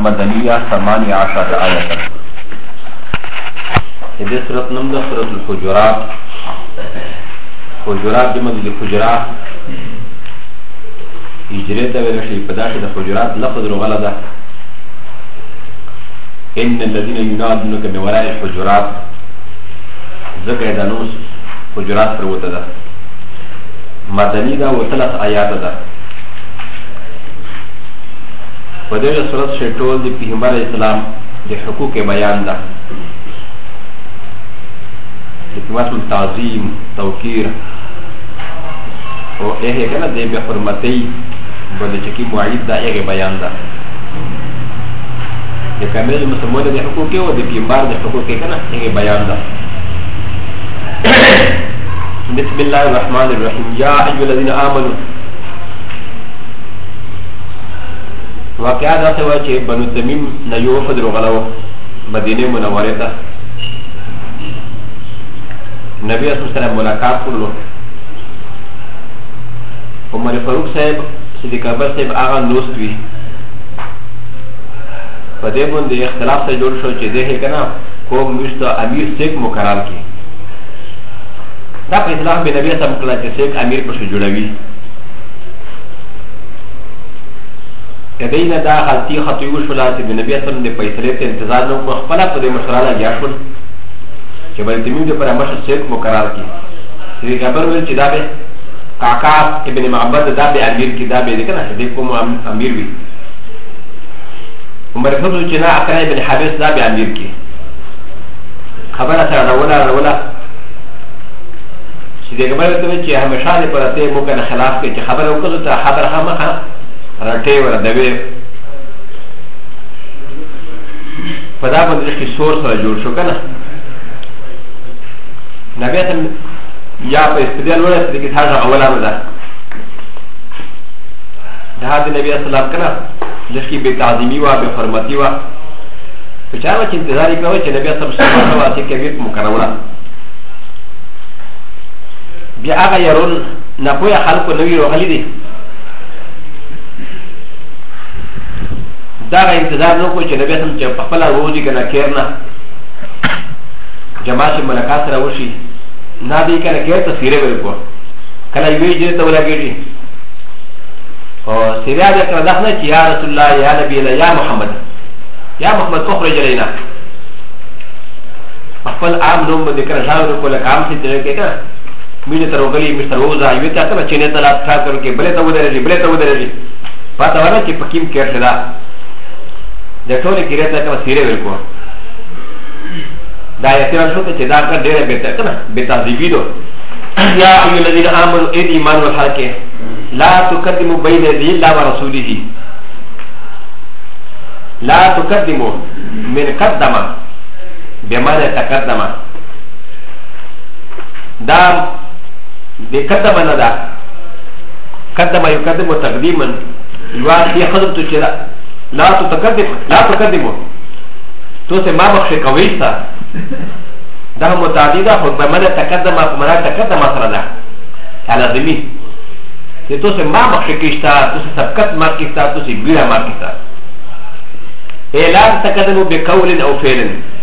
المدنية 18 آية. هذه سورة نمبر سورة الحجرات. حجرات جمع الحجرات هجرته ولا شيء بداش الحجرات لفظ غلطة. إن الذين ينادونك من وراء الحجرات ذكر دانوس حجرات فروته ده. مدني ده وثلاث آيات ده. ودې سورت شټول د پیغمبر اسلام د حقوق بیان ده. د پیغمبر تعظیم توقیر او هغه کنه د به حرمتي بل چې کی موعد ده هغه بیان ده. د کامل مسلمان د حقوق او د پیغمبر د حقوق کنه هغه بیان ده. بسم الله الرحمن الرحيم. يا أيها الذين آمنوا واقعا دا سوا چه بنو تمیم نیو فدر غلو مدینه منوره تا نبی اسم سلام ملاقات کرلو عمر فاروق صاحب صدیق اکبر صاحب آغا نوست وی پده بند اختلاف سے جوڑ شو چه ده کنا کوم مشتا امیر سیک مقرار کی دا پا اطلاق بی نبی اسم کلا چه سیک امیر پشو جوڑوی كدينا دا خلطي خطوي وشولا چې د نبی اسلام د فیصلې ته انتظار نو کو خپل په دې مشوره لا یا شول چې بل تیمیم د پر امر شیخ مقرر کی چې خبر ول چې دا به کاکا ابن معبد دا به امیر کی دا به کنه دې کوم امیر وي عمر فضل چې نه اکرا ابن حابس دا به امیر کی خبره سره ولا چې دې خبره ته چې همیشه لپاره ته مو کنه خلاف کې چې خبره وکړه ته خبره هم راټي ولا دوی په دا باندې چې سور سره جوړ شو کنه نبی ته یا په استدلال ورته کې تاسو اولانو ده دا د نبی اسلام کنه لکه به تعظیمی وا به حرمتی وا په چا چې انتظار کوي چې نبی اسلام سره واسي کې مکرمه بیا هغه يرون نه پوهه خلکو نوی روغلی دي دا انتظار نو کوي چې نبی سم چې خپل روزي کنه کېرنا جماعت ملاقات سره وشي نه دی کنه کېر ته سیره ورکو کله یوې دې ته ولګېږي او سیره دې کړه دغه چې یا رسول الله یا نبی الله یا محمد اخرج لینا خپل عام نوم باندې کړه شاو کوله کام چې دې کې کنه مینه تر وګړي مستر روزا یوې ته کنه چې نه تلا ښه کړو کې بلې ته ودرېږي پته ونه چې پکیم کېر شدا د ټولې کېره ته کوم سیره ورکو دا یې تر شو چې دا کار ډېر به ته کنه به تعذیبی دو یا ایو الذین آمنوا ای ایمان والحق لا تقدموا بین یدی الله ورسوله لا تقدموا من قدم بمعنى تقدم دا بقدم نه دا قدم يقدم تقديما يوافي حضرت الشراء لا تقدموا تو سے ما بخش کويستا ده متعدده خود بمعنى تقدم بمعنى تقدم سردا على ذمي تو سے ما بخش کیستا تو سے سبقت ما کیستا تو سے بیرا ما کیستا لا تقدموا بقول او فعل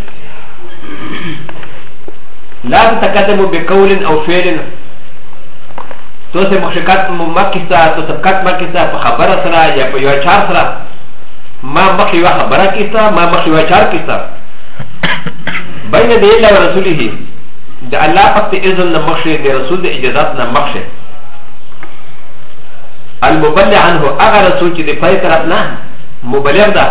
لا تقدموا بقول او فعل تو سے مخشکات مکستا تو سبقت مکستا په خبره سره یا په یو چار سره ما مخي وا خبره کستا ما مخي وا چار کستا بین دی الله ورسوله د الله پاک اذن نه مخشه د رسول د اجازت نه مخشه المبلغ عنه اغه رسول چې د پای طرف نه مبلغ ده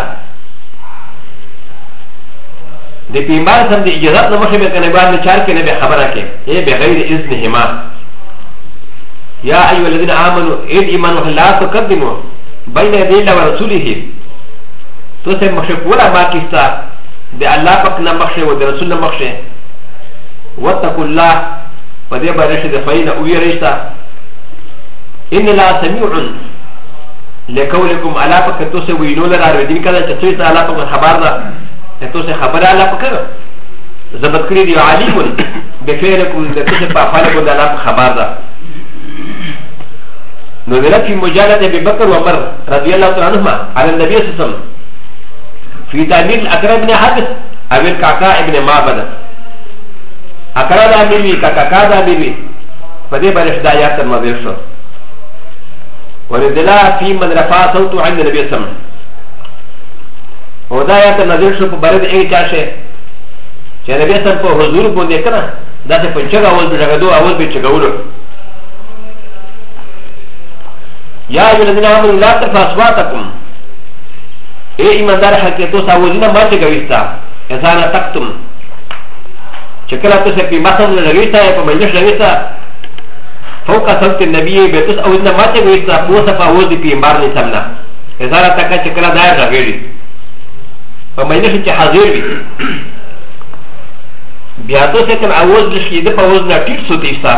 د پیغمبر سم د اجازت نه مخشه به کنه باندې چار کې نه به خبره کې ای بغیر اذنهما يا أيها الذين آمنوا إذ إيمانوا لا تقدموا بين يدي الله ورسوله توسع مخشولا ما كستا دي الله فكنا مخشى ودي رسولنا مخشى واتقوا الله ودي برشة دفعين أوي رشتا إن لا سميع لقولكم الله فك توسع وينولا راردين كذا تسويس الله فك خبر دا توسع خبر الله فك زبط كريد عليم بفعلكم توسع فعلكم الله فك خبر دا نزلت في مجالة أبي بكر وعمر رضي الله عنهما على النبي صلى الله عليه وسلم في تعمير الأكرم بن حدث أو الكعكاء ابن معبد أكرم أميري كعكاء أميري فدي بلش دايات المضير شو وندلا في من رفع صوته عند النبي صلى الله عليه وسلم ودايات المضير شو برد أي كاشة چې نبی سم په حضور باندې کنه دا څه په چغه اول بجګدو اول به چغولو یا ایو الذین آمنوا لا ترفعوا اصواتکم ای ایماندار حقیقتو ساوزینه ما چغويستا انسان تکتم چې کله تاسو په مثلا لګیستا په مجلس لګیستا فوق صوت النبي بتس اوزینه ما چغويستا په صفه اوز دی پیغمبر نه سمنا انسان تک چې کله دایر راغلی په مجلس کې حاضر وي بیا تو سے کن آواز لشکی دپ آواز نا ٹیٹ سوتیستا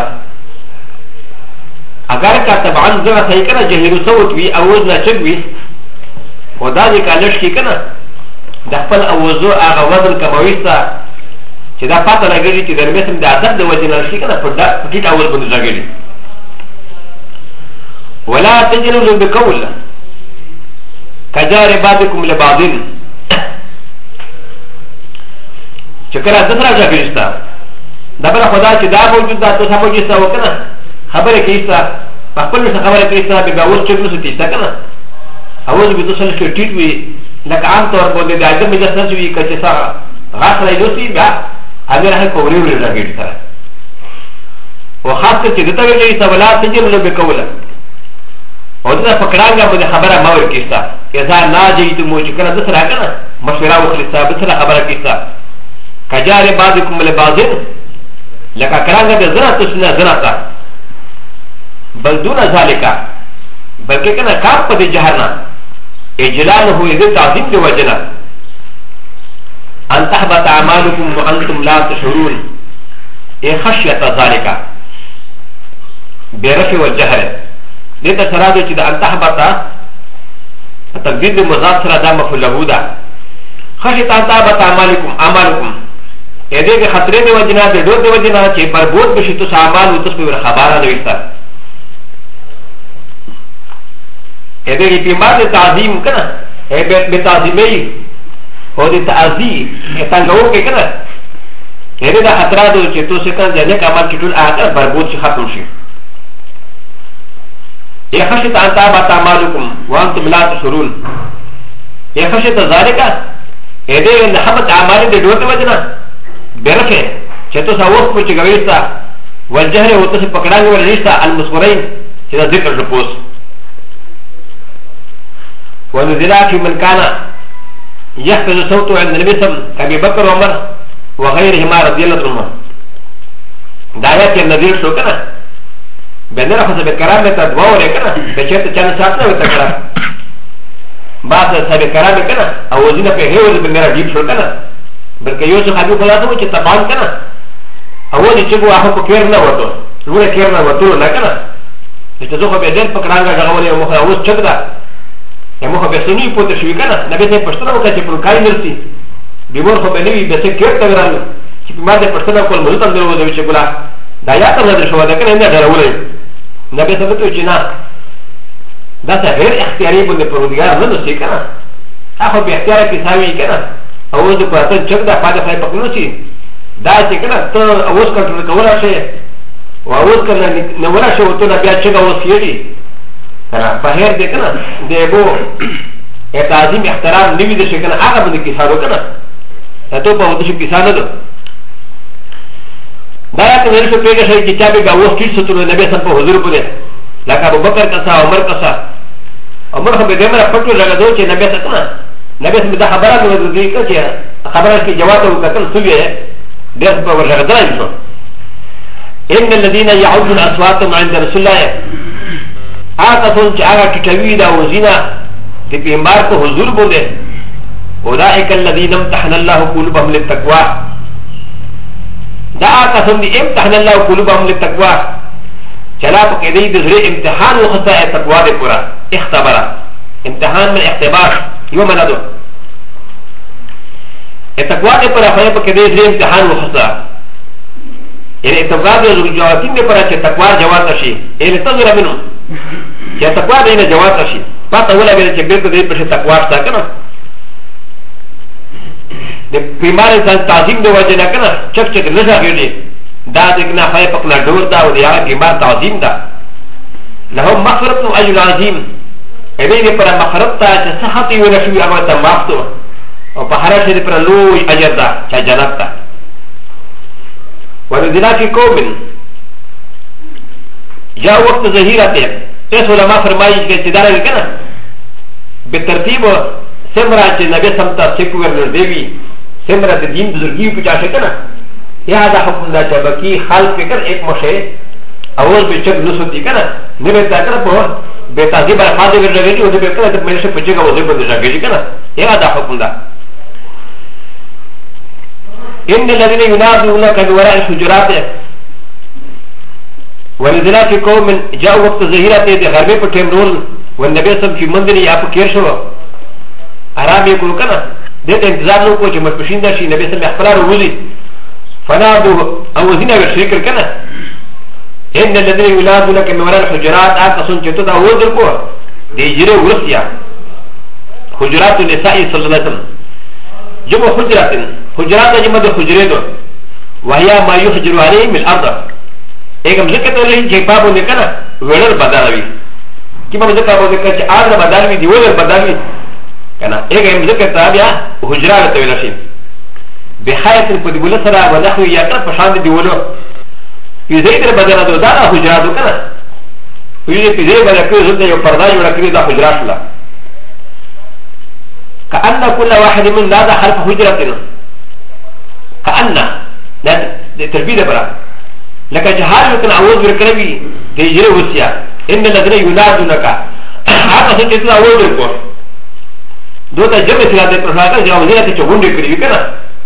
اگر کا طبعاً زغا صحیح کنا جہیرو سوت وی آواز نا چگ وی و دا دیکا لشکی کنا دخپل آوازو آغا وزن کمویستا چه دا پاتا لگلی چه در میسم دا عدد دا وجه لشکی کنا پتیت آواز بندو لگلی ولا تجنو بقول کجار بعضکم لبعضین چکر از دسرا جا گریستا دبر خدا چه دا موجود دا تو سمو جیستا وکنا خبر کریستا پخپل میسا خبر کریستا بی باوز چکنو ستیستا کنا اوز بی تو سلشو ٹیٹ وی لکه عام طور بوده دا عجب مجلس نسوی کچه سا غاس رایدو سی بیا امیر حق کوری وری را گریستا و خاص کر چه دتا وی گریستا ولا تجر لو بکولا و دتا پکڑانگا بوده خبر ماور کریستا ازا نا جایتو مو چکر دسرا کنا مشورا وخلیستا بسرا خبر کریستا كجار بعضكم لبعضين لك كرانغا بزنا تسنا زناتا بل دون ذلك بل كنا كاب قد جهرنا اجلاله اذا تعظيم لوجنا ان تحبط اعمالكم وانتم لا تشعرون اي خشيه ذلك برفع والجهر لذا سرادو كده ان تحبط تقدير المضاف سرا دام فلهودا خشيه ان تحبط اعمالكم ا دې کې خطرې دی وجنا د ډور دی وجنا چې بربود بشي تو سامان او تاسو په خبره نه وستا ا دې کې په ماده تعظیم کنه ا به تعظیمي او د تعظیم څنګه وکړي کنه ا دې د خطرات چې تاسو کنه ځنه کمال چې ټول اخر بربود شي ختم شي ا خشیت ان تابت اعمالکم وانتم لا تشعرون ا خشیت ذالک ا دې نه حبت اعمال د ډور دی وجنا برفع چتو ساوس کو چگویستا والجهر وتس پکڑانگ ورلیستا المسورین چدا ذکر رپوس ونزلا في من كان يحفظ صوته عند النبي صلى الله عليه وسلم كابي بكر وعمر وغيرهما رضي الله عنهما دعايات النذير شو كنا بندر خصوصا بكرامة دواء وركنا بشرط كان ساتنا وتكرا بعض سبب كرامة كنا اوزينا في هيوز بندر جيب شو كنا بلکې یو څه خبي خلاصو چې تبان کنه اول چې هغه هغه کېر نه وته نو کېر نه وته نه کنه چې زه خو به دل پکړانګه غوړې مخ اوس چګدا مخ به سني پوتې شوې کنه نبی ته پښتنه وکړه چې پر کای نرسي بیمور خو به نوی به څه کېر ته ورانه چې ما دې پښتنه کول مزه تم درو چې ګلا دا یا ته نه شو دا کنه نه درولې نبی ته ته چې نه دا څه غیر اختیاري باندې پروردګار نه نشي کنه هغه به اختیار کې ساوي کنه اوز کو اتن چک دا پاده فای پکنو چی دا چې کنه ته اوز کنټرول کولا شي او اوز کنه نه ورا شو ته بیا چک اوز کیږي کنه په هر دې کنه دغه تعظیم احترام نیوی دې کنه هغه باندې کې سارو کنه ته په ودې کې سانه ده دا ته ورته شو پیګه شي چې چا به اوز کیږي ستو نبی سم په حضور پره لکه ابو بکر کسا عمر کسا عمر خو به دمر پټو لګدو چې نبی څنګه نبي سمي دا خبرات ودي كتير خبرات كي جواب وكتل سوية درس بورغدان شو إن الذين يعودون أصواتهم عند رسول الله آتفون جعلا كتويدا وزينا في بيماركو حضور بوده أولئك الذين امتحن الله قلوبهم للتقوى دا آتفون دي امتحن الله قلوبهم للتقوى چلا پا کدی دزره امتحان وخصا تقوى دي پورا اختبارا امتحان من اختبار يوم ندو التقوى دي پورا خواهی پا کدی دزره امتحان وخصا يعني التقوى دي جواتين دي پورا چه تقوى جوات شي يعني تظهر منو چه تقوى دي جوات شي پاتا ولا بينا چه بيرکو دي پرش تقوى شتا کنا د بیمار انسان تعظیم د وجه نه کنه چک چک نه ځاګړي دا د کنه خای پکنا ډور دا او د هغه بیمار تعظیم دا لهم مغفرت او اجر عظیم ابي دې پر مغفرت ته چې صحت یې ورشي هغه ته معافتو او په هر شي پر لوی اجر دا چې جنت ته ولذلك في قوم جاء وقت ظهيرته اس علماء فرمایي چې ابتدار کنه به ترتیب سمرا چې نبی سمتا سکوور نور دیوی سمرا د دین بزرګي په چا شکنه یا دا حکم دا چې بکی حال فکر ایک مشه اول به چک نسو دی کنه نه به تا کنه په به تاذیب خاطر ورغلی او به کنه ته مې شه پچګه وځي په دې ځای کنه یا دا حکم دا ان الذين ينادونك من وراء الحجرات ولذلك قوم جاء وقت ظهيرته د غربي په ټیمرول والنبي صلی الله علیه وسلم في منزل یا په کیر شو آرام یې کړو کنه دته انتظار نو کو چې مپښین دا شي نبی صلی الله علیه وسلم وروزي فنادوا او زینا ورشکر کنه ان الذين ينادونك من وراء الحجرات اقصن چې ته دا وځل کو د هجره ورسیا حجرات النساء صلی الله علیه وسلم جمع حجرات جمع د حجره دو وهي ما يحجر عليه من الارض ایکم ذکر ته لې چې پابو نه کنه وړل بدلوي کیما ذکر پابو ذکر چې اړه بدلوي دی وړل بدلوي کنه ایکم ذکر ته بیا حجرات ته ویل شي بحیث په دې بوله سره ونحو یا کړ په شان دی ولو په دې تر بدل دو دا حجرات کنه په دې په دې باندې کې زړه یو پردا جوړ کړی دا حجرات لا كأن كل واحد من هذا خلف حجرة كأن تربية برا لك جهال يمكن أعوذ بالكلمة تجري وسيا إن الذين ينادونك هذا سنتي أعوذ بالكور دوتا جمع سلادة برهاتا جاوزينة تشغون بكري كنا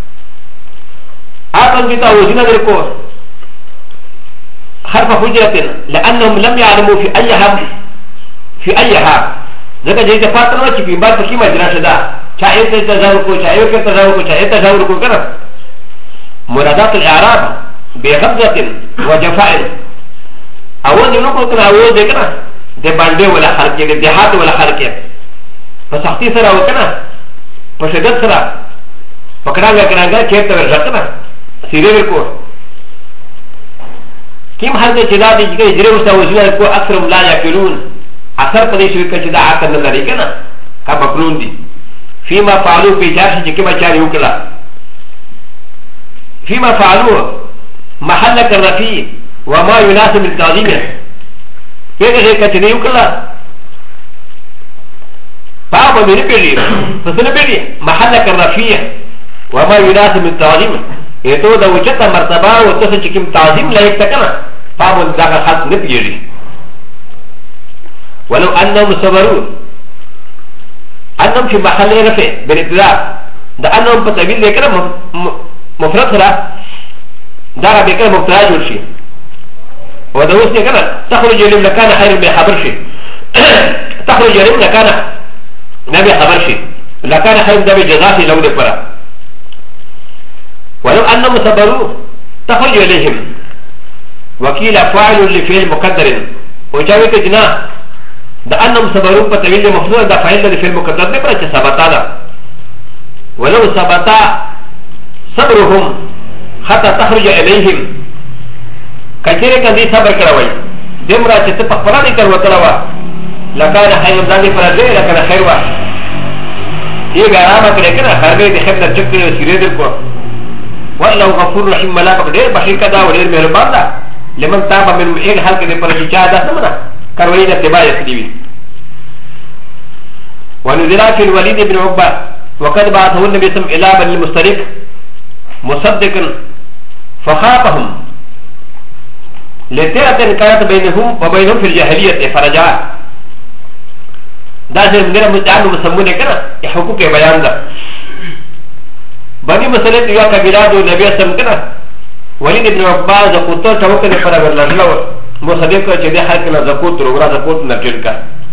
هذا سنتي أعوذين بالكور خلف حجرة لأنهم لم يعلموا في أيها ځکه چې د فاطمه چې په بار کې مجرا شدا چا ایت تزاور کو چا ایت تزاور کو چا ایت تزاور کو کنه مرادات الاعراب بغضه وجفاء اول نو کو کنه اول دې کنه د باندې ولا خلک دې دیہات ولا خلک په سختي سره وکنه په شدت سره پکړاګه کړهګه چې ته ورځکنه سیریل کو کیم حال دې چې دا دې چې جری وسه وځي کو اکثر لا یاکلون اثر پدې شوی کچې دا عقل نه لري کنه کا بکلون دي فيما فعلوا في جاش چې کما چاري وکړه فيما فعلوا محل الرفيع وما يناسب التعظيم پیغه کچې دی وکړه بابا مې نه پیږي پس نه پیږي محل الرفيع وما يناسب التعظيم اته دا وجته مرتبه او ته چې کوم تعظیم لایق تکنه بابا دا خاص نه پیږي ولو أنهم صبروا أنهم في محل رفع بالابتداء ده أنهم بتأويل ذكر مفرد لا دار بكر مبتدا جورشي وده وسط كده تخرج لم كان خير من خبر شيء تخرج لم كان نبي خبر شيء لكان خير ده بجزاء لو ده فرا ولو أنهم صبروا تخرج إليهم وكيل فاعل لفعل مقدر وجاوك جناح دا انهم صبروا بتويل مفضول دا فاعل ده في المقدر ده برچ ثبتا ده ولو ثبتا صبرهم حتى تخرج اليهم كثير كان دي صبر كروي دمرا چې په خپل دي کړو تلوا لکان خیر دغه پر دې لکان خیر وا یې ګرامه کړه کنه هغه دې خپل چکر سیره دې کو والله غفور رحیم ملا په دې بشیر کدا و ډېر مهربان ده لمن تاب من ایک حل کې پر چې چا ده سمنا كروين اتباع يكذبي ونزل في الوليد بن عقبه وقد بعثه النبي صلى الله عليه وسلم الى بني المسترق مصدقا فخافهم لترة كانت بينهم وبينهم في الجاهليه فرجع داخل من المتعلم مسمونه كنا حقوق بيان ده بني المسترق يا كبيرات النبي صلى الله عليه وسلم كنا وليد بن عقبه زقوتو توكل فرغ الله مصدق چې د حق نه زکوت روغرا زکوت نه ټیرکا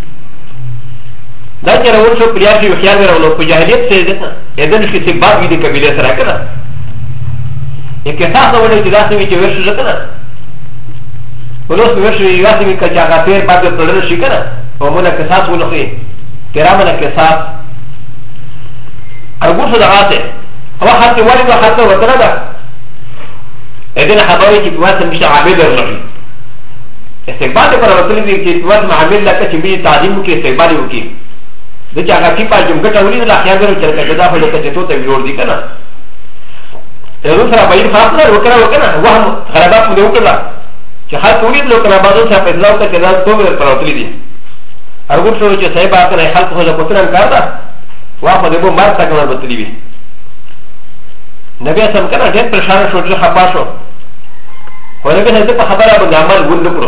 دا چې راول شو پریاشي خیال ورولو په جاهلیت څخه ده اذن کې څه باب دي قبيله سره کړه یکه تاسو ولې چې تاسو وی چې ورشي کړه ولوس ورشي یاسي کې چې هغه پیر پاتې تلل شي کړه او موږ کې تاسو ولخي کرامه کې تاسو ارغوس دغاته هو حتى والد وحتى وترى اذن خبري كي تواسم مش عابد الرجل استقبال پر وصل دي كي تواسم عامل لك چې به تعظیم کې استقبال وکي د چا هغه کی په جمع ټولې د اخیار درو چې کدا په لکه چې ته ته جوړ دي کنه ضرور سره باید خاطر وکړه وهم غلبات مو وکړه چې خاص ولید لو کنه بازو صاحب اسلام ته کدا تو پر وصل دي ارغوت شو چې صاحب اته خلق خو له پتران کار دا واخو دې مو مرته کنه وصل دي نبی اسلام کنه ډېر پریشان شو چې خپا شو ولكن هذا خبره بالعمل ولكرو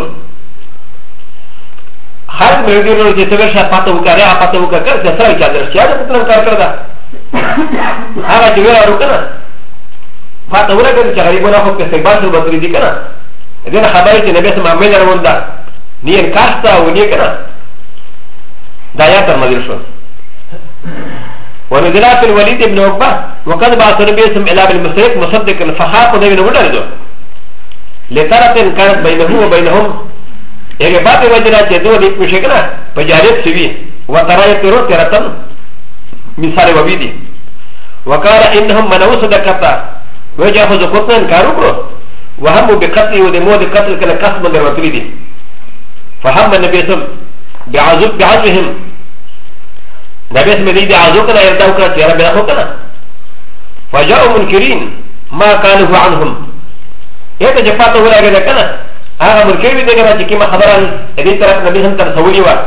خالد من يقول لك تبغى شيء فاتو كاريا فاتو كار تسرع كذا شيء هذا بطلنا كار كذا هذا جواه روكنا فاتو ولا كذا شغالي بنا هو كسبان شو بطري دي كنا إذا خبره النبي سمع من يروندا نين كاستا ونيه كنا دايا ترمذير شو ونزل في الوليد بن عقبة وقد بعث النبي سمع إلى بالمشرك مصدقا فخاف النبي نقول لترى كانت بينه وبينهم ايه باب وجنا جدو دي مشكله فجارت سوي وترى يترو ترتم مثال وبيدي وقال انهم منعوا صدقه وجاهوا زكوتن كارو وهم بقتل ودمود قتل كلا كسب من الوتريدي فهم النبي صلى الله عليه وسلم بعزهم نبي اسمه دي عزوكنا يردوكنا يا رب ياخوكنا فجاءوا منكرين ما كانوا عنهم ا ت ج ف ا ت ه ولا جدا كنا هذا مركبي دغنا كما خبرا ادي طرف النبي صلى الله عليه وسلم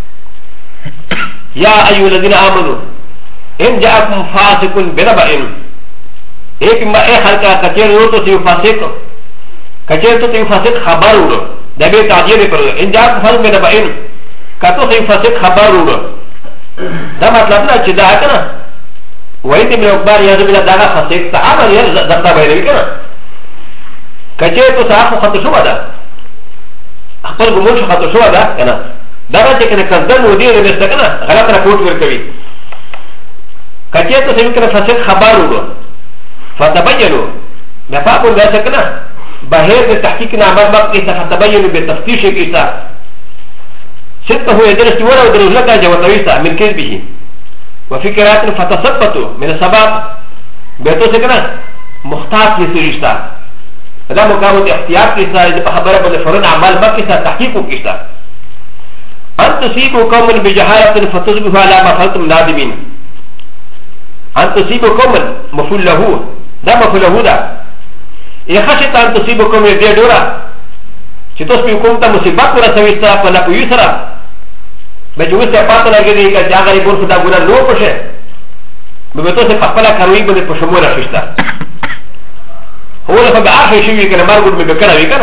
يا ايها الذين امنوا ان جاءكم فاسق بنبأ ایک ما اے خلقا کچر تو تی فاسق کچر تو تی فاسق خبر ورو دبی تعجیل پر ان جاءكم فاسق بنبأ کتو تی فاسق خبر ورو دا مطلب نه چې دا کنه وای دې مې اخبار یاد بلا دا فاسق تعامل یې دغه به کنه کچه تو صاحب خط شو ده خپل ګمون شو خط شو ده کنه دا راځي کنه کزدن ودی نه نشته کنه غلط راپورټ ورکوي کچه تو څنګه کنه فساد خبر ورو فتبینوا نفاق دا کنه بهر د تحقیق نه امر مکه ته فتبینوا بالتفتیش کیسه سته هو درس ولا درس لك جواتويسا من كذبه وفي قراءه فتثبتوا من السبب بيتو سكنه مختار يسيرشتا هذا مقام الاختيار كيسا إذا خبر بالفرن أعمال ما كيسا تحقيق كيسا أن تصيبوا قوما بجهالة فتصبحوا على ما فعلتم نادمين أن تصيبوا قوما مفعول له ده مفعول له ده إذا خشيت أن تصيبوا قوما يدورا تصبحوا قوم مصيبات ولا سويسا فلا يسرا بجوسا فاتنا كذي كجاغا يقول فدا غنا لو بشه بمتوسه فقلا كروي بده بشمولا شتا هو لفظ آخر شيء كان مربوط بكرة وكذا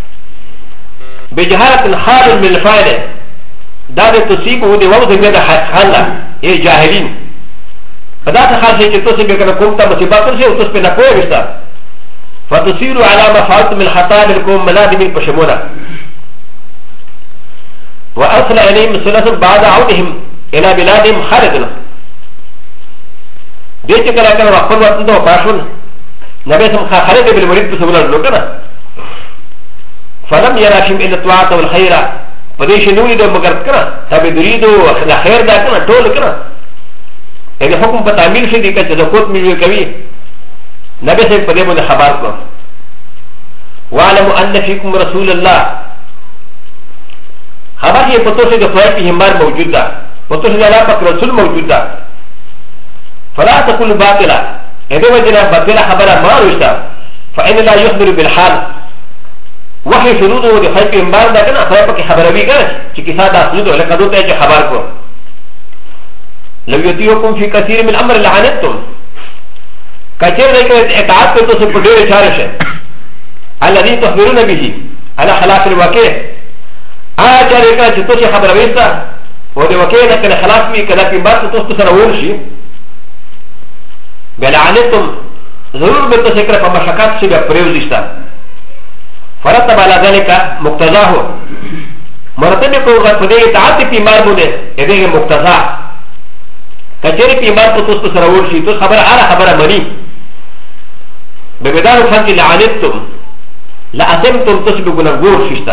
بجهالة خارج من الفائدة دار تصيبه ودي وضع من حالا إيه جاهلين فذات خارج شيء تصيب كان كومتا مصيبات شيء وتصيب نقوى بستا فتصير على ما فعلت من الخطا لكم ملازمين بشمولا وأصل إليهم ثلاثة بعد عودهم إلى بلادهم خالدنا ديت كان وقفوا وقتنا وباشون نبي سم خالد بن الوليد بسبب اللوكنا فلم يراشم إلا الطاعة والخير فديش نريد مقرد تبي نريد الخير دا كنا طول كنا إذا حكم بتعميل شيء ديكا تزكوت من الكبير نبي سم بديم الخباركم واعلموا أن فيكم رسول الله خبر هي بطوسة دفاع في همار موجودة بطوسة لا فك رسول موجودة فلا تكون باطلة إذا وجدنا باطلة خبر ما رشتا فإن لا يخبر بالحال وحي شروطه دفاع في همار دا كنا فيبقى خبر بي كنا كيسا دا سلوطه لك دوتا يجي خبركم لو يطيعكم في كثير من الأمر لعنتم كثير ذلك اطاعت كنتو سبقير شارشه الذي تخبرون به على خلاف الواقع آجا ريكا چطوشي خبر ويسا ودي وكي لكن خلاف بي كدا في بات توستو سرور شي بلعنتم ضرور بنتو سكرة فمشاكات سبب بريوزيشتا فرتب على ذلك مقتضاه مرتب يكون فدي اطاعت في مار بوده اذا مقتضاه كجري في مار توستو سرور شي تو خبر على خبر مني بمدار فانك لعنتم لأسمتم تسبقون الغور شيشتا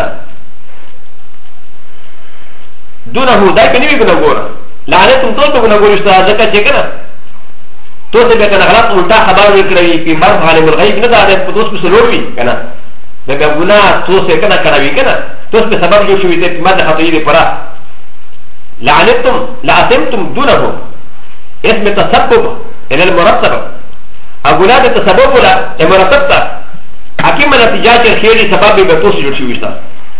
دونه دايك نيجي بنقول لعنتم توتو بنقول اشتهى زكاة شكرا تو سے بے کنا غلط الٹا خبر وکړي په مر عالم الغیب نه دا په دوس په سلوړي کنه دا ګناه تو سے کنا کړوي کنه تو په سبب جو شوی دې ماده خطوی دې پرا لعنتم لعتمتم دونه اسم تسبب الى المرتب اغناه تسبب ولا المرتب تا حکیم نتیجه چې خیر سبب به تو سے جوړ شوی شتا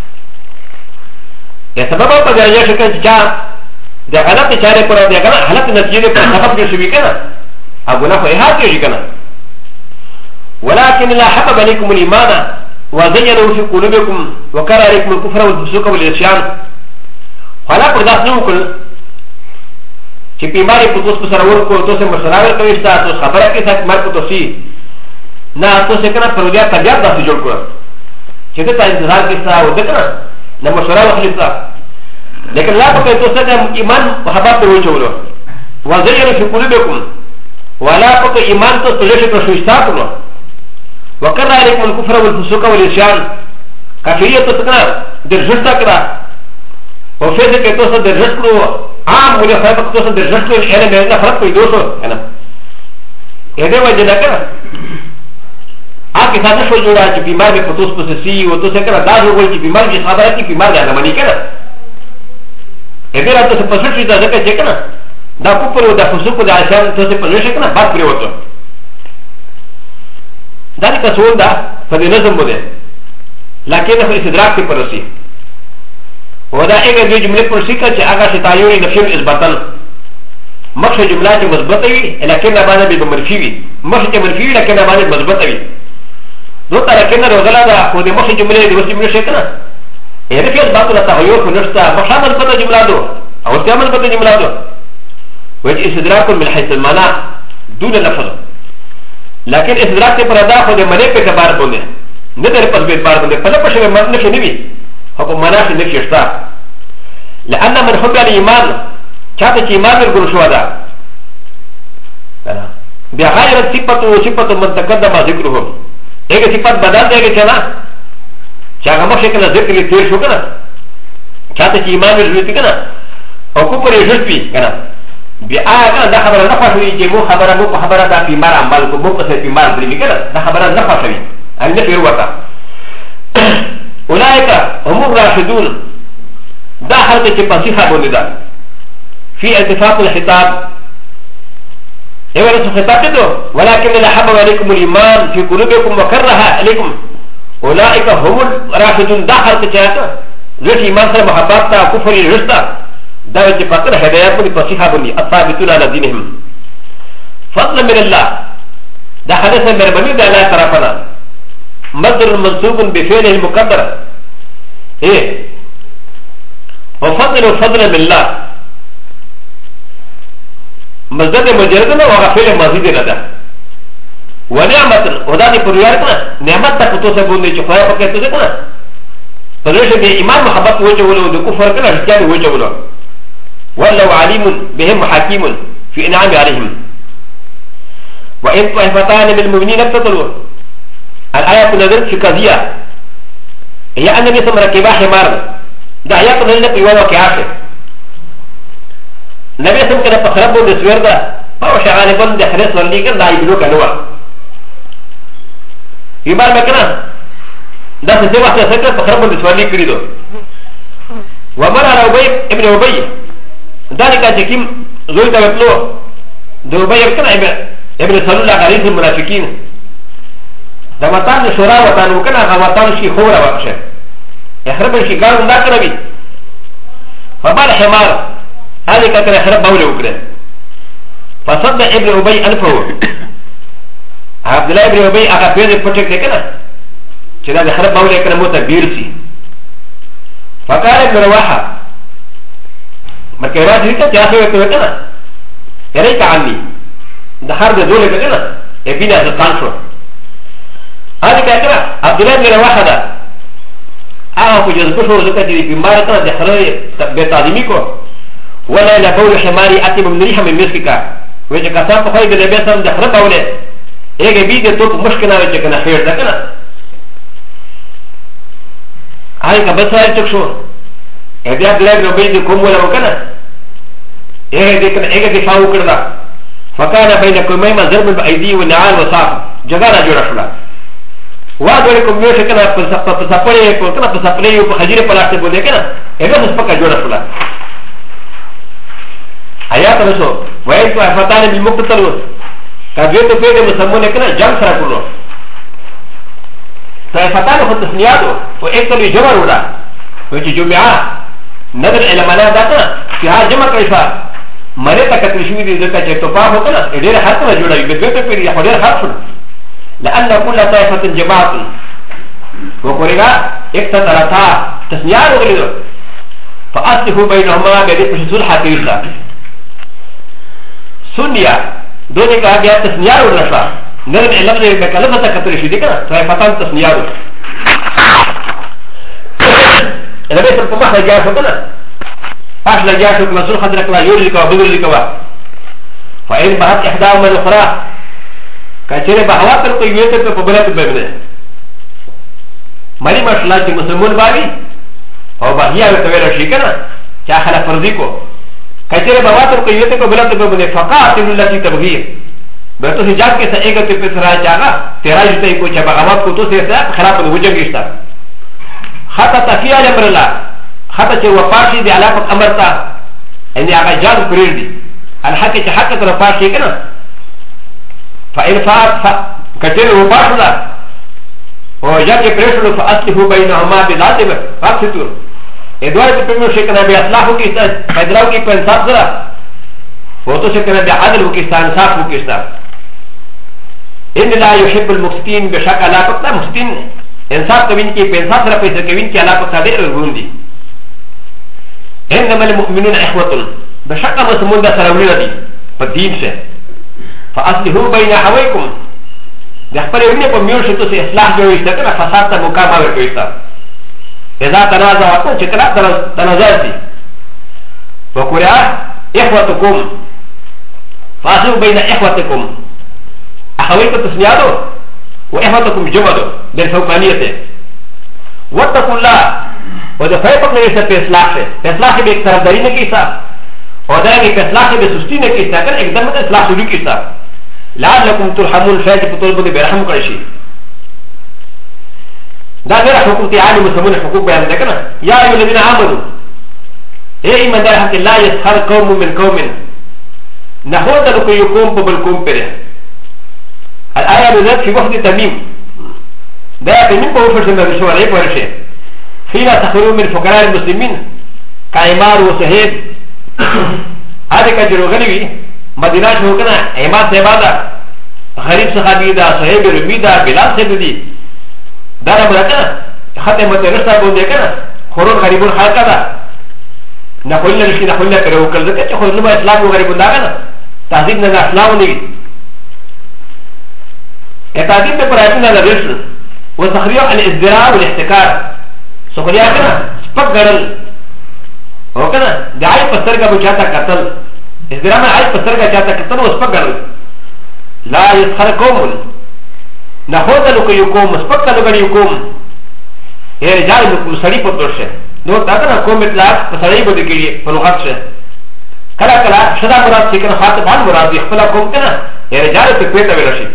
یا سبب په ځای شکه چې دا غلط چاره پر دا غلط نتیجه پر سبب جو شوی کنه اغناه خو احاطه کوي کنه ولكن لا حبب عليكم الايمان وزينوا في قلوبكم وكره عليكم الكفر والفسوق والعصيان فلا پرداس نه وکړ چې بیماری په توس سره ورکو تو سه مشراوي کوي تاسو خبره کې څنګه مر کو توسي نه تاسو کنه پر بیا طبيعت داسې جوړ کړو چې ته انتظار کې تاسو وکړه نه مشراوي خلیصا لیکن لا پکې توسه د ایمان محبت ته وچولو وزينوا في قلوبكم ولا پکې ایمان ته تلشه کو شوشتا کړو وكره عليكم الكفر والفسوق والعصيان كافيه تسكنا درجتا كرا وفيزك توسا درجتلو عام ولا خيبك توسا درجتلو انا بينا فرق يدوسو انا هذا وجه كرا اكي ساده شو جوړا چې بیمار به پتوس پسسي او تو سکرا دا جوړ چې بیمار چې خبره کې بیمار نه مانی کړه هغه راته څه پسټي دا ځکه چې کنه دا کوپر او دا فسوق د عصيان ته څه پنځه کنه باد پرې وته ذلك سؤال ده فلنظم بده لكن في استدراك برسي ودا ايه دي جمله برسيكا چې هغه شتايوري نفيم اثباتن مخ جمله چې مثبته وي لكن باندې به منفي وي مخ چې منفي وي لكن باندې مثبته وي دو تر کنه روغلا ده خو د مخ جمله د وسې مشه کنه اې د فعل باندې تغیر خو نشته مخ مثبته جمله ده او ته مثبته جمله ده وجه استدراك من حيث المعنى دون اللفظ لكن استدراك پر ادا خو د منی په اعتبار باندې نه در په اعتبار باندې په لپاره شوی مرنه شي نیوي هغه مناسب نه کېشتا لأن من حب الايمان چاته چې ایمان ورګل شو دا بیا غیر صفته من تقدم ذکره هغه صفات بدل دی چې نه چې هغه مخکې کله ذکر لري تیر شو کنه چاته چې ایمان ورګل کنه او کو پرې ژوندۍ کنه بیا هغه دا خبره نه خوښوي چې مو خبره دا بیمار عمل کو مو په څه بیمار دی کنه دا خبره نه خوښوي ان نه پیر وتا اولئک هم الراشدون دا خلک چې په صحه باندې ده في اتفاق الخطاب ايوه الخطاب ده ولكن لا حبب عليكم الايمان في قلوبكم وكره عليكم اولئك هم الراشدون دا خلک چې زه ایمان سره محبت تا کفر رشتہ دا چې فقط هدايت په صحه باندې الثابتون على دينهم فضل من الله دا حدث مرمني ده الله طرفنا مصدر منصوب بفعله المقدر ايه وفضل من الله مصدر مجرد وغفل مزيد لدى ونعمة ودا دي پرویارکنا نعمت تا کتو سے بوندی چه خوایا پکیتو سے کنا فدرش دي ایمان محبت وجهولو دي کفر کنا رجال وجهولو والله عليم بهم حكيم في انعام عليهم وإن طائفتان من المؤمنين اقتتلوا الآية نزلت في قضية هي أن النبي صلى الله عليه وسلم ركب حمار ده آيات نزلت في يوم وكعاشه النبي صلى الله عليه وسلم فخربه بسوير ده فهو غالبا ده حريص وليكن ده يبلوك نوع يبار مكنا ده سيسيب وقت سكر فخربه بسوير لي كريدو ومر على ابن أبي ذلك جكيم زوج تبطلو ده أبي يبكنا ابن سلول غريز المنافقين ده وطان شورا وطان وكنا وطان شي خورا وقشه يخرب شي قالوا لا كربي فبال حمار هذه كانت يخرب بولي وكره فصد ابن ابي انفه عبد الله ابن ابي اخذ بروتكت كده كده يخرب بولي كده موت بيرسي فقال ابن رواحه مركبات هيك جاءوا كده يريك عني دحر ده دول كده يبينا القانشو هذه كده عبد الله بن رواحه ده هغه جذب شو ذکر دي بیمار ته د خره به تعلیمي کو ولا لا بول حماري اتم من ريحه من مسكا وجه کسا په خو د لبسم د خره بوله هغه بي د تو مشکله وجه کنه خیر ده کنه هغه بس راځي چې شو هدا بلاد نو به کوم ولا وکنه هغه دې کنه هغه دفاع وکړه فكان بينكم ميما ضرب بايدي ونعال وصاف جغانا جوړه شولا وادوړي کوم یو شکنه په سپړې په کنه په سپړې په خجيره په لاس باندې کنه هغه څه پکا جوړه شولا آیات رسو وایي تو فتان بالمقتل کاږي ته په دې مسمونه کنه جنگ سره کولو فتان خو تسنیاتو او اکتل جمع ولا وجه جمعه نظر علماء داتا چې ها جمع کړی ښه مړه تا کتل شوی دی ځکه چې توپا هو کنه ډېر حرفونه جوړوي به دوی ته پیری خو ډېر حرف لأن كل طائفة جماعة وقرئا اكتترتا تسنيار وغيره فأصلحوا بينهما بذلك صلح كيسا سنيا دوني كها بها تسنيار ورشا نرم علم زي بكالفة كتر شدي كنا طائفتان تسنيار إذا بيت القمح لجاشو كنا فاش لجاشو كما سلح دركوا يورزكوا وبدرزكوا فإن بهت إحداهما الأخرى کچره بهواتر کو یوته په بلته بمنه مری مشلا چې مسلمان باندې او بهیا ته ویل شي کنه چې خلا فرضی کو کچره بهواتر کو یوته په بلته بمنه فقات التي تبغي به ته حجاب کې څه ایګه ته پسرا چاغه تیرا جته کو چې بغاوت کو تو سه خلاف د وجنګشتا خطا تفیا امر الله خطا چې وفاشي دی علاقه امر تا ان هغه جان پرېږ دي الحق چې حق ته وفاشي کنه فإن فات كتير وباشلا وجاء بريشل فأصله بينهما بذاتهم فاكتور إدوار تبمو شكنا بأصلاحه كيستا فإدراو كي پنساب سرا وتو شكنا بعدل وكيستا انصاف وكيستا إن لا يحب المفسدين بشك علاقة لا مفسدين انصاف كوين كي پنساب سرا پیسر كوين كي علاقة صادق رغون دي إنما المؤمنون إخوة بشك مسلمون دا سراولين دي فالدين سے فاصلحوا بين اخويكم د خپل ابن په میو شتو سه اصلاح جوړی ځکه نه فساد ته مقابله ورکوي تا اذا تنازعوا چې کله تنازع دي وقرا اخوتكم فاصلحوا بين اخوتكم اخويكم تسنيادو واخوتكم جمدو بالفوقانيه واتقوا الله وذا فيبق ليس في اصلاح في اصلاح به طرفداري نه کیسا او دا کې اصلاح به سستی نه کیسا کنه एकदम اصلاح شروع کیسا لعلكم ترحمون فاج بطلب دي برحم كرشي دا غير حقوق تعالى مسلمون حقوق بيان ذكرنا يا ايها الذين امنوا اي من دار حق لا يسخر قوم من قوم نحوت لكم يقوم بالقوم بره الايه نزلت في وقت تميم دا تميم بوفر من الشوارع ورشه حين تخرجوا من فقراء المسلمين كايمار وسهيد هذا كجرو غنوي مدینہ شو کنا ایمان سے بادا غریب صحابی دا صحیب رمی دا بلال سے دی دارا مرکنا ختم مترسا بوندے کنا خورون غریبون خالقا دا نخولنا رشی نخولنا کرے وکل دکا چا خورنما اسلام و غریبون دا کنا تحضیب نا اسلام نگی تحضیب پہ پرائیتنا دا رشن و تخریع الازدراء والاحتکار سخریا کنا سپک گرل وکنا دعائی پستر کا بچاتا قتل ازدراما عايز بسرقة جاتا كتن وسبقر لا يسخر قوم نخوض لك يقوم وسبقر لك يقوم ايه رجال لك سري پترشه نو تاكنا قوم اطلاق بسرعي بده كيري فلغات شه كلا كلا شدا مراد سيكن خاطب عن مراد يخفلا قوم كنا ايه رجال تكويتا برشي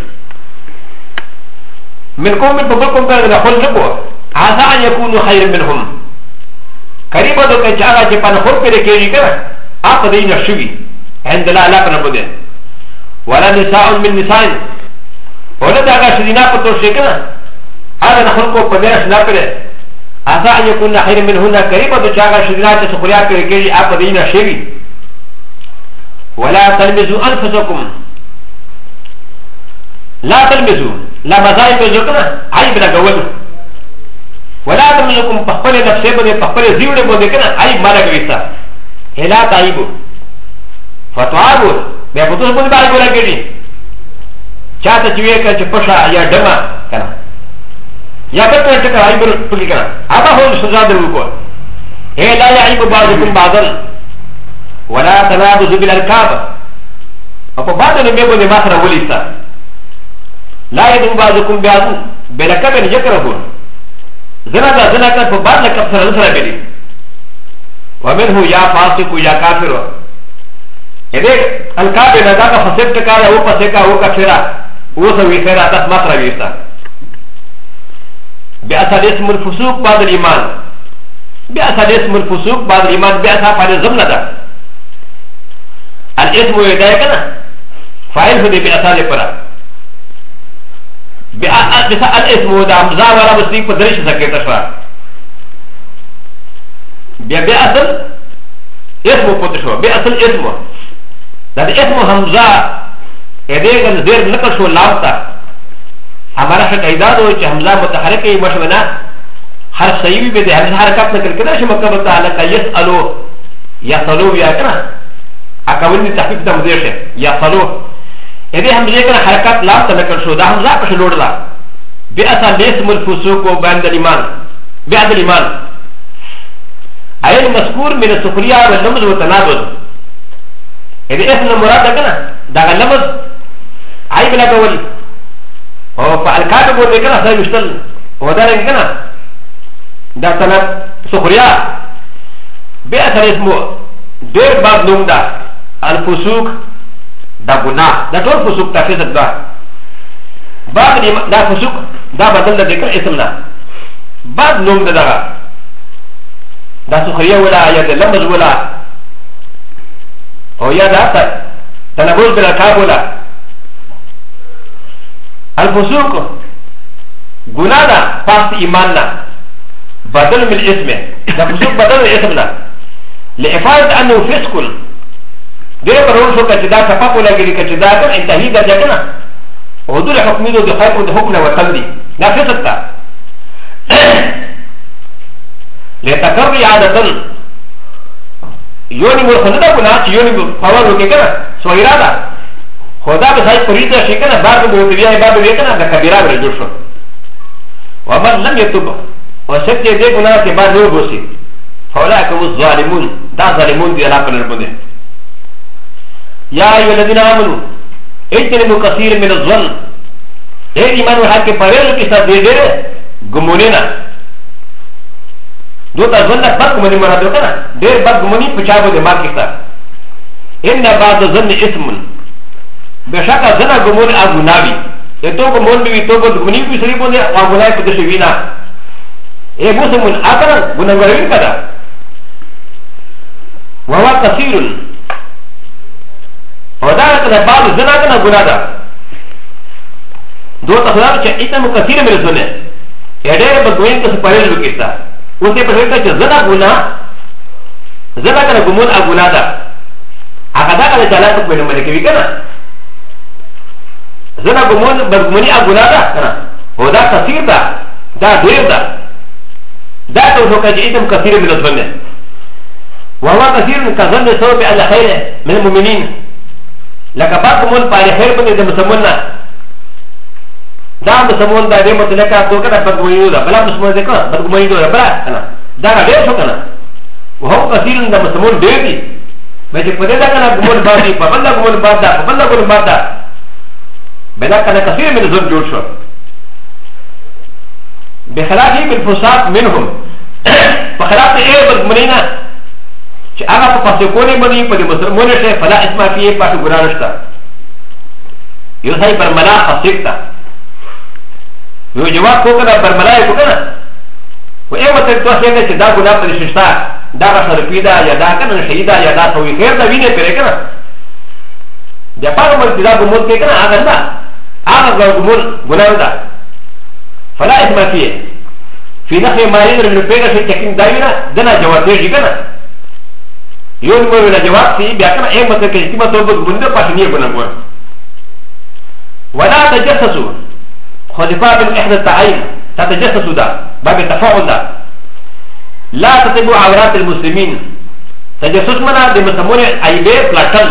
من قوم من ببل قوم كنا نخوض لكو عسى ان يكونوا خير منهم قريبا دو كنچاغا جپان خور پر كيري كنا آپ دين شوي عند الله لا بنبده ولا نساء من نساء ولا داغا شدينا پتو شكنا هذا نخلقو پدرش ناپره عسى ان يكون خير منهن قريبا دو چاغا شدينا تسخريا پر كيري آپ دين شوي ولا تلمزوا انفسكم لا تلمزوا لا مزايا بزكنا عيب لغول ولا تلمزكم پخپل نفسه بده پخپل زیوڑه بده کنا عيب مالا گويسا هلا تعيبو فتوابو بیا پتوس بودی باری بولا گیری چاہتا چوئے کنا چه پشا یا دما کنا یا بکنا چکا عیب پکی کنا آبا ہون سزا درو کو اے لا یعیب بعضکم بعضن ولا تنابزو بالارکاب او پا بعض نمی بودی ماسر ولیستا لا یدو بعضکم بعضن بلکبن یکرهون زنا دا زنا کن پا بعض لکب سر نسر بیلی ومنه یا فاسق یا کافر اذا الكعبه نذاك فسبت كذا هو فسكا هو كفرا هو سوي خيرا تسمع رويسا بأسد اسم الفسوق بعد الايمان بأسد اسم الفسوق بعد الايمان بأسد فعل زمنا ده الاسم يداي كنا فاعل هو دي بأسد لپرا بأسد الاسم ده امزا ولا مسلم قدرش سكيتا شوا بأسد اسم پتشو بأسد اسم ده اسم حمزه ادهغن زیر نکل شو لامتا ہمارا شک ایداد ہو چه حمزه متحرک ای مشونا حرف صحیحی بھی ده حمزه حرکت نکل کنا شو مکبت تعلقا یسالو یسالو یا کنا اکاونی تحقیق دا مدیر شه یسالو اده حمزه کنا حرکت لامتا نکل شو ده حمزه پش لوڑ لا بیعتا لیسم الفسوق و بعد الایمان بعد الایمان این مذکور من السخریه واللمز والتنابز اذا اسم المراد كنا دا لمز عيب لا قولي او فالكاتب بول كنا ساي مشتل ودارن كنا دا تناب سخريا باثر اسمه دير باب نوم دا الفسوق دا گناه دا طول فسوق تفسد دا باب دا فسوق دا بدل دا ذكر اسمنا باب نوم دا سخريا ولا يا دا لمز ولا او يا دا تنبوز بالألقاب ولا الفسوق گناه پاس ایماننا بدل من الاسم دا فسوق بدل من الاسمنا لإفادة أنه فسق دير قرون شو كتدا تفاق ولا جري كتدا كن انتهي دا جاكنا ودول حكمي دو دخايق ودو حكمنا وطلدي لا فسق دا لتكرر عادة يوني مرخنده گناه چه يوني فوال روكي كنا سو ارادا خدا بساي فريده شكنا بارد بودوية بارد ويكنا دا كبيرا برجوش شو ومن لم يتوب وسكت دي گناه كي بارد نو بوسي فولاك هم الظالمون دا ظالمون دي الله پنر بنده يا ايها الذين آمنوا اجتنبوا كثير من الظن ايه ایمان وحاك كي پريل كي سا دي دي گمونينا دو تا ظن بد گمونی مراد کنا دیر بد گمونی پچابو دے مار کیتا ان بعد ظن اسم بشک ظن گمون اگناوی یہ تو گمون بھی تو گمونی بھی سری بوندے اگناوی پدش وینا اے مسلمون اکر گناہگارین کدا وهو كثير وذلك بعض ظن کنا گناہ دا دو تخلاب چ اتم كثير من الظن یہ دیر بد گمونی کس پرہیز کیتا وسي پرهیتا چه زنا گناه زنا کنه گمون اگناه دا اگدا کنه چالا تک بینو ملکوی کنه زنا گمون بدگمونی اگناه دا کنه و دا کثیر دا دا دیر دا دا توشو که چه ایتم کثیر من الظنه وهو كثير كظن سوء بأن خير من المؤمنين لك باكمون پاره خير بنده ده مسلمون دا مسلمون دا دې مطلقه تو کنه بدګمنی دا بلا مسلمان دې کنه بدګمنی دا بلا کنه دا ډېر شو کنه وهو كثير دا مسلمون دې دي مې چې په دې دا کنه ګمون باندې په بل ګمون باندې په بل ګمون باندې بلا کنه كثير من ظلم جوړ شو بخلاف بالفساد منهم فخلاف ايه بدګمنینا چې هغه په پاسه کولی باندې په مسلمانانو شه فلا اسمه فيه پاتې ګران شته یو ځای پر ملا فسقتا یو جواب کو کنه پر ملای کو کنه و ایو ته تو څنګه چې دا ګناه پر شتا دا غسر پیدا یا دا کنه شهیدا یا دا سوي خیر دا وینه پرې کنه د پاره مر دا ګمون کې کنه هغه نه هغه ګمون ګناه ده فلا اسم فيه في نحو ما يدر من پیدا شي تکین داینا دنا جواب دی کنه یو نو ویلا جواب سی بیا کنه ایو ته کې کیما تو ګمون ده پښنی ګناه ولا تجسسوا خلفاء من إحدى التعين تتجسسوا دا باب التفاعل دا لا تتبعوا عورات المسلمين تجسس منا دي مسمون عيبه بلاتل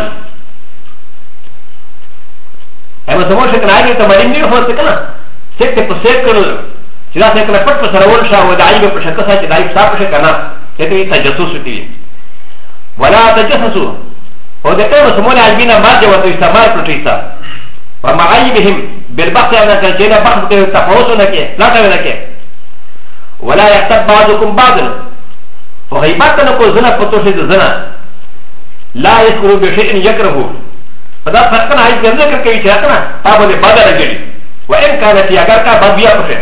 اي مسمون شكنا عيبه تمارين نيو خلص كنا سيكت پسيك كنو چدا سيكنا پت پسرول شا و دا عيبه پشكسا چدا عيب صاحب شكنا كتوي تجسس تيوي ولا تجسسوا و دكا مسمون عيبين ما جواتو استعمال پرتيسا وما عيبهم بالبحث عن كان بحث كي تفاوض لك لا تعمل لك ولا يحتب بعضكم بعضا وغيبات نكو زنا فتوشي زنا لا يذكر بشيء يكره فدا فرقنا هاي جنة كي شاكنا تابو بدر رجلي وإن كانت يكرك بابيا بشيء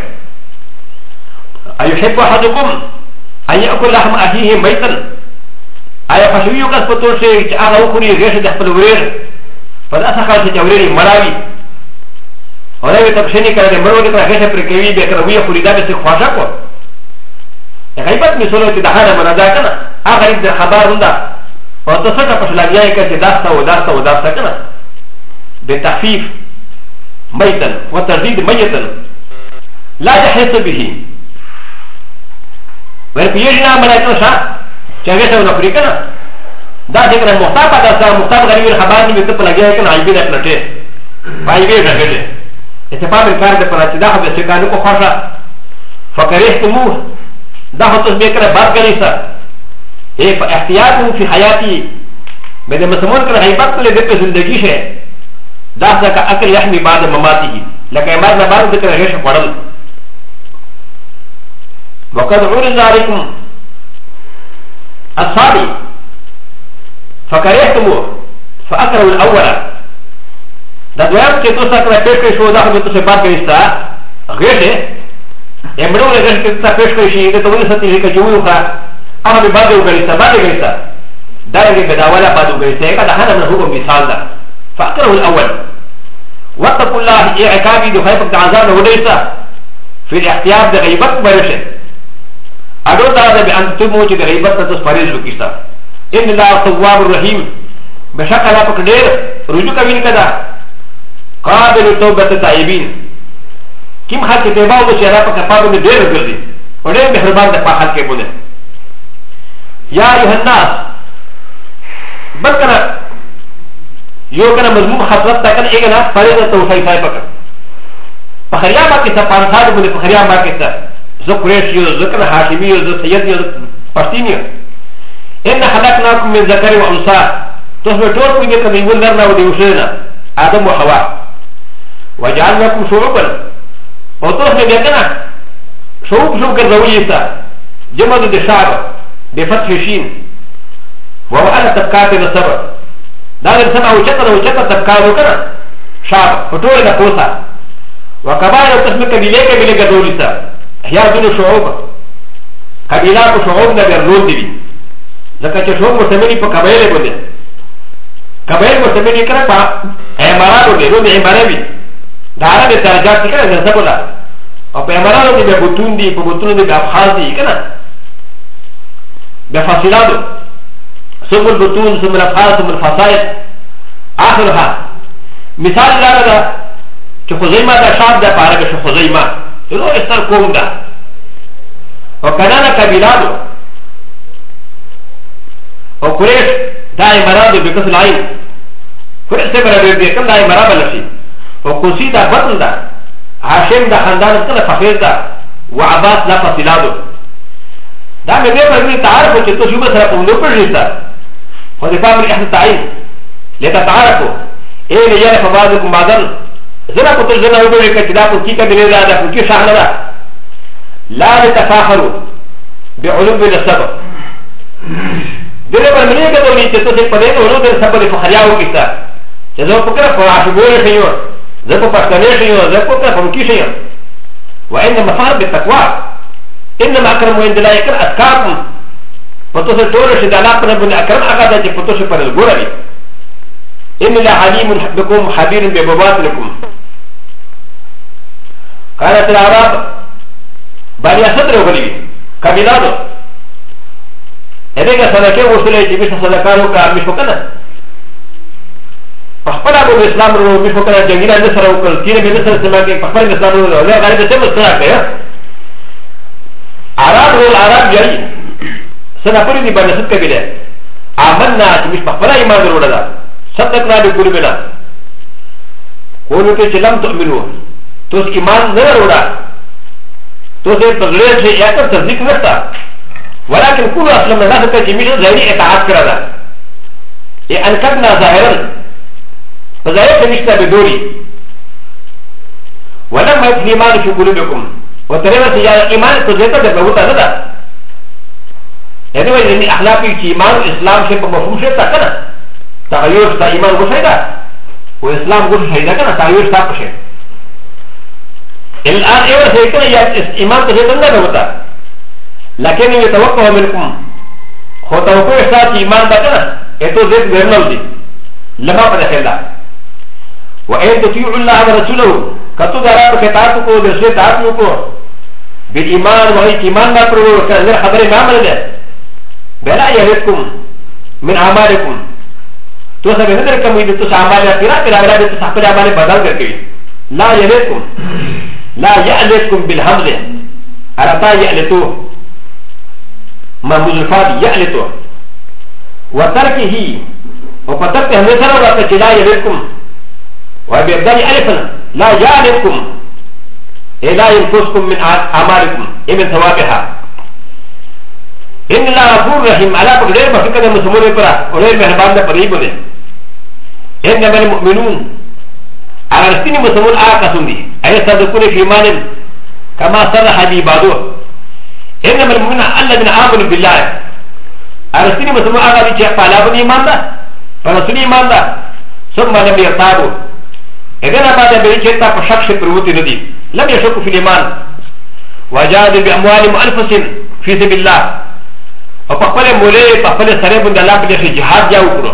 أيحب أحدكم أن يأكل لحم أخيه ميتا أي فشوي يكسبتون شيء أنا أخري غير دخل ورير فدا سخال سجورير مراوي ولا يتبشني كذا مروني كذا غير بركوي بكروي خليدا بس خواشكو غيبت مثله تدهنا من ذاكنا أغرب الخبر هذا وتصدق فشلاقيا كذا وداستا وداستا كنا بتخفيف ميتا وترديد ميتا لا يحس به ويجينا ملايكا شا شاكيسا ونفريكنا دا ذكر المختابة دا مختابة غريب الخبار نبي تبلاقيا كنا عيبين أكلتي فعيبين رجلي اتفاق الكار دا فلاتداخ بسيكانوكو خاشا فكرهتموه دا خطوز بيكرا باب كريسا ايه فاحتياطه في حياتي من المسلمون كان غيبات كل ذكر زندگی ہے دا ذکر اکل يحمي بعد مماته لكن امار نبار ذكر غيش قرل وقد عرض عليكم الصالي فكرهتموه فاكرهوا الاول دا دوام چې تو سره پېښ کړی شو دا هم تو سره باب کړئستا غېټه امرو له غېټه ته پېښ کړی شي ته ولې ستې کې جوړو ښه هغه به بعد وګړي بعد وګړي دا یې بداوله بعد وګړي دا هغه نه حکم مثال ده فاكره الاول واتقوا الله اعقابي دو خيفك عذاب وديسا في الاحتياط ده غيبت برشه ادو دا بان تمو چې غیبت ته سپارېږي وکړه ان الله تواب الرحیم بشکل په ډېر رجوع کوي کدا قابل توبه تائبین کیم حق ته باو چې را په کفاره دې ډېر ګرځي او ډېر مهربان ده په حق کې بونه یا ایها الناس بکره یو کنه مضمون خاصت تا کنه ایګه نه فرض ته وصای فای پکړه په خریا باندې ته پانځه باندې په خریا باندې ته زه قریش یو ذکر هاشمی یو سید یو پښتین یو ان خلقناکم من ذکر و انثى تاسو ټول په دې کې دیول نه راو دی وشنه ادم او حوا وجعلناکم شعوبا او تاسو دې کنه شعوب ګرځولې تا جمع د شعب بفتح شين وهو على طبقات النسب دا د سبا او چته طبقات وکړه شعب ټول د کوسا وكبار قسم قبيله ګرځولې تا هي دونه شعوب قبيله او شعوب نه ګرځول دي ځکه چې شعوب مستمري په قبيله باندې قبيله مستمري کړه په اماراتو کې نو د اماراوي دا عربي درجات کې نه سبولا او په اماراتو کې به بوتون دي په بوتون دي د افخاز دي کنه د فاصلاتو ثم البطون ثم الافخاز ثم الفصائل اخرها مثال دا چې خزیمه دا شاب د پاره کې خزیمه نو استر کوم دا او کنانا قبیلاتو او قریش دا اماراتو به کس لاین قریش څخه راوي دي کوم دا امارات بلشي او کوسی دا بطن دا هاشم دا خاندان څخه فقیر دا وعباس لا فصلاتو دا مې دې په دې تعارف چې تاسو یو سره په نو پېژنئ خو دې په احد تعین لتتعارفوا ايه اللي يعرف بعضكم بعضا زنا كنت زنا يقول لك كذا كنت كذا بلا هذا كنت شهر لا لتفاخروا بعلوم السبب دله پر منی کے تو نہیں تو سے پڑے تو لوگ سبب فخریاو کیتا جزو پکر فاشبور شیو زکو پښتنه شیو زکو کا فمکی شیو وان مفار بالتقوى انما اكرم عند الله يكن اتقاكم پتو سے ټول شي د الله پر بن اکرم هغه د پتو سے پر ګوري ان الله عليم بكم خبير ببواطنكم قالت العرب بني اسد وغلي قبيلاتو هذا صدقه وصله چې به صدقانو کا مش وکنه خپل ابو اسلام ورو مش وکنه جنگینا نه سره وکړ تیر به سره سما کې خپل اسلام ورو له غریب ته مسترا کړ عرب جاي سنا پوری دی باندې ست کبیله آمنا چې مش خپل ایمان وروړه صدقنا بقربنا قولوا چې لم تؤمنوا تو ایمان نه وروړه تو دې په لږ شي یا ته تصدیق نشته ولكن كل اسلام لا تكاد جميع ظاهري اطاعت كذا ان كنا ظاهرا فظاهر نشتا بدوري ولما يدخل الايمان في قلوبكم وترى يا ايمان تزيد بقوه هذا يعني وين اخلاقي ايمان الاسلام شيء مفهوم شيء تكنا تغير ستا إيمان غشيدا وإسلام غشيدا كنا تغير ستا قشي الآن إيوه سيكنا يا إيمان تشيدا لا بوتا لكن يتوقع منكم خو توقع ستا إيمان دا كنا إتو زيت غيرنال دي لما قد خلا وإن تطيعوا الله ورسوله كتو دارا كتاتكو درسوه تاتنكو بالإيمان وهي إيمان ما تقولوا كأن خبر ما عمل بلا يهلكم من أعمالكم توسع بهذا كم يدرس أعمالنا كنا كنا بلا يدرس أحد أعمال بدل كذي لا يهلكم لا يألتكم بالحمد أرتا يألتو ما مزفاد يألتو وتركه وفترك همسنا وقت لا يهلكم وبيبدأ ألفا لا يألتكم لا ينقصكم من أعمالكم من ثوابها إن الله غفور رحيم على غير ما فكر المسلمون يقرأ وغير مهربان قريبا إنما المؤمنون على رسول المسلمون آكسون دي أي صدقون في إيمان كما صرح بعضه إنما المؤمنون الذين آمنوا بالله على رسول المسلمون آكسون دي فعلا بني إيمان ده فرسول إيمان ده ثم لم يرتابوا إذن بعد ذلك يرتاب شخص بروت ندي لم يشكوا في الإيمان وجاهدوا بأموالهم أنفسهم في سبيل الله وفقل مولي فقل سريب من الله بلغ جهاد جاوكرو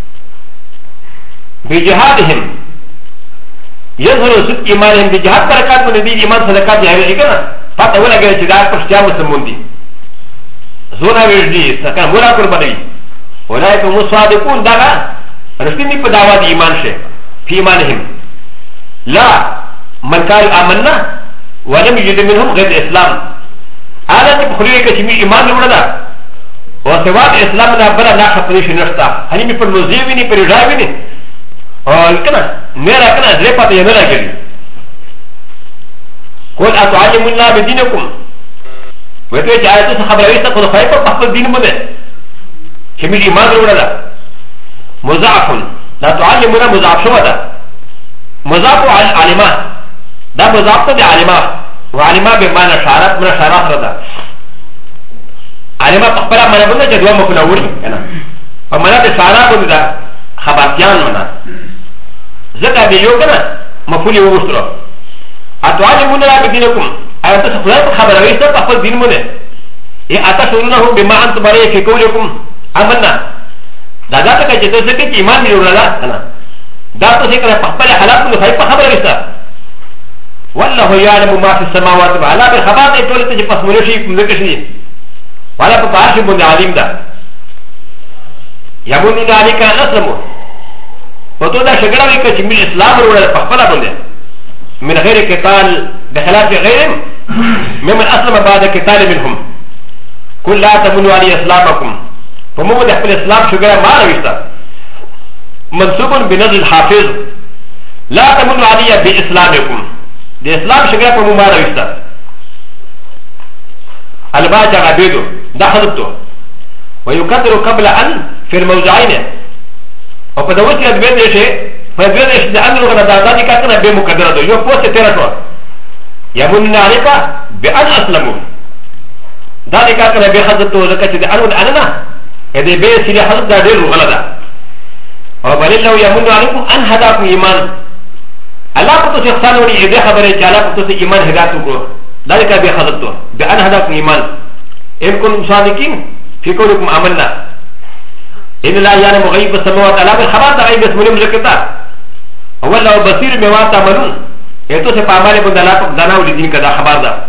بجهادهم يظهر صدق إيمانهم بجهاد بركات من الدين إيمان صدقات جاهل إيقنا فاتا ولا غير جدار پشتیا مسلمون دي زونا ویردی سکن مولا قربانی اولئك هم الصادقون داغا رسلني پداوا دي إيمان شه في إيمانهم لا من قال آمنا ولم يجد منهم غير الإسلام هذا تبخليه كشمي إيمان لولا وسواد الإسلام لا بلا لا خطريش نشتا هني مي پر نوزيويني پر رجاويني اور كنا نيرا كنا زريبات ينرا جري قل أتعلمون الله بدينكم وتوجه آيات خبريسة قد خيفة بحث الدين مده كمي إيمان لولا مضاعف لا تعلمون مضاعف شو هذا مضاعف علماء ده مضاعف ده علماء وعلماء بمعنى شارات من شارات رضا علماء تقبل ما نقولنا جدوى مكنا وري أنا فمنا بشارات بندا خباتيان منا زكاة بيجو كنا مفولي ووسترو أتعلمون لا بدينكم أيضا تسخلات خبرويسة تقبل دين منه إيه أتشعرونه بما أنتم بريه في قولكم أمنا دا ذاتك جدو زكاة إيمان لولا أنا دا تسكر تقبل حالات من خيفة خبرويسة والله يعلم ما في السماوات وعلى بالخبات يقول تجي فاسمولوشي ملكشي ولا بقاش من عالم ده يمنون عليك أن أسلموا وتودا شجرة كجميع الإسلام ولا بقبلة بنده من غير قتال بخلاف غيرهم ممن أسلم بعد قتال منهم كل لا تمنوا علي إسلامكم فمو ده في الإسلام شجرة ما رأيته منصوب بنزل الحافظ لا تمنوا علي بإسلامكم الإسلام شجرة فمو ما رأيته الباجة عبيده دخلته ويكثر قبل أن في الموضعين وقدوتي أدبين شيء فأدبين شيء لأن لغنا داداني كاتنا بمقدرته يو فوسي تيرتوا يمنون عليك بأن أسلموا ذلك كاتنا بخزته لكي تدعنون أننا إذا بيسي لحظة دادير غلدا وبل الله يمنون عليكم أن هداكم إيمان الله قطو سيخصانوني إذا خبري جالا قطو سي إيمان هداتكم ذلك بخزته بأن هداكم إيمان إن كنتم صادقين في قولكم عملنا إن لا يعلم غيب السماوات على بالخبر غيب اسمه ملكتا هو الله بصير بما تعملون يتو سي پامالي بند الله دانا ولدين كذا خبر ده